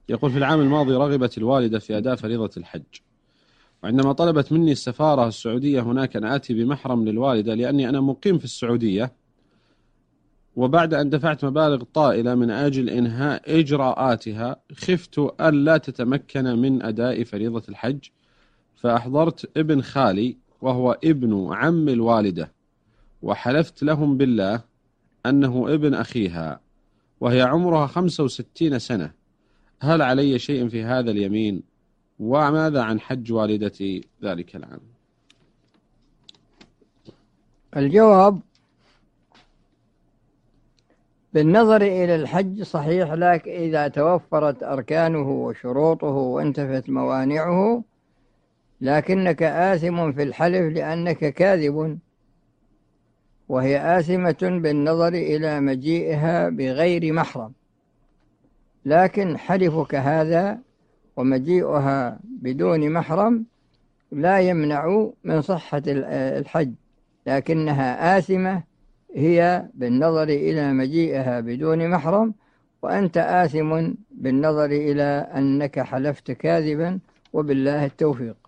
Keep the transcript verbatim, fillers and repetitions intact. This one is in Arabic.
يقول: في العام الماضي رغبت الوالدة في أداء فريضة الحج، وعندما طلبت مني السفارة السعودية هناك أن آتي بمحرم للوالدة لأني أنا مقيم في السعودية، وبعد أن دفعت مبالغ طائلة من أجل إنهاء إجراءاتها خفت ألا تتمكن من أداء فريضة الحج، فأحضرت ابن خالي وهو ابن عم الوالدة وحلفت لهم بالله أنه ابن أخيها وهي عمرها خمسة وستين سنة، هل علي شيء في هذا اليمين؟ وماذا عن حج والدتي ذلك العام؟ الجواب: بالنظر إلى الحج صحيح، لكن إذا توفرت أركانه وشروطه وانتفت موانعه، لكنك آثم في الحلف لأنك كاذب، وهي آثمة بالنظر إلى مجيئها بغير محرم. لكن حلفك هذا ومجيئها بدون محرم لا يمنع من صحة الحج، لكنها آثمة هي بالنظر إلى مجيئها بدون محرم، وأنت آثم بالنظر إلى أنك حلفت كاذبا، وبالله التوفيق.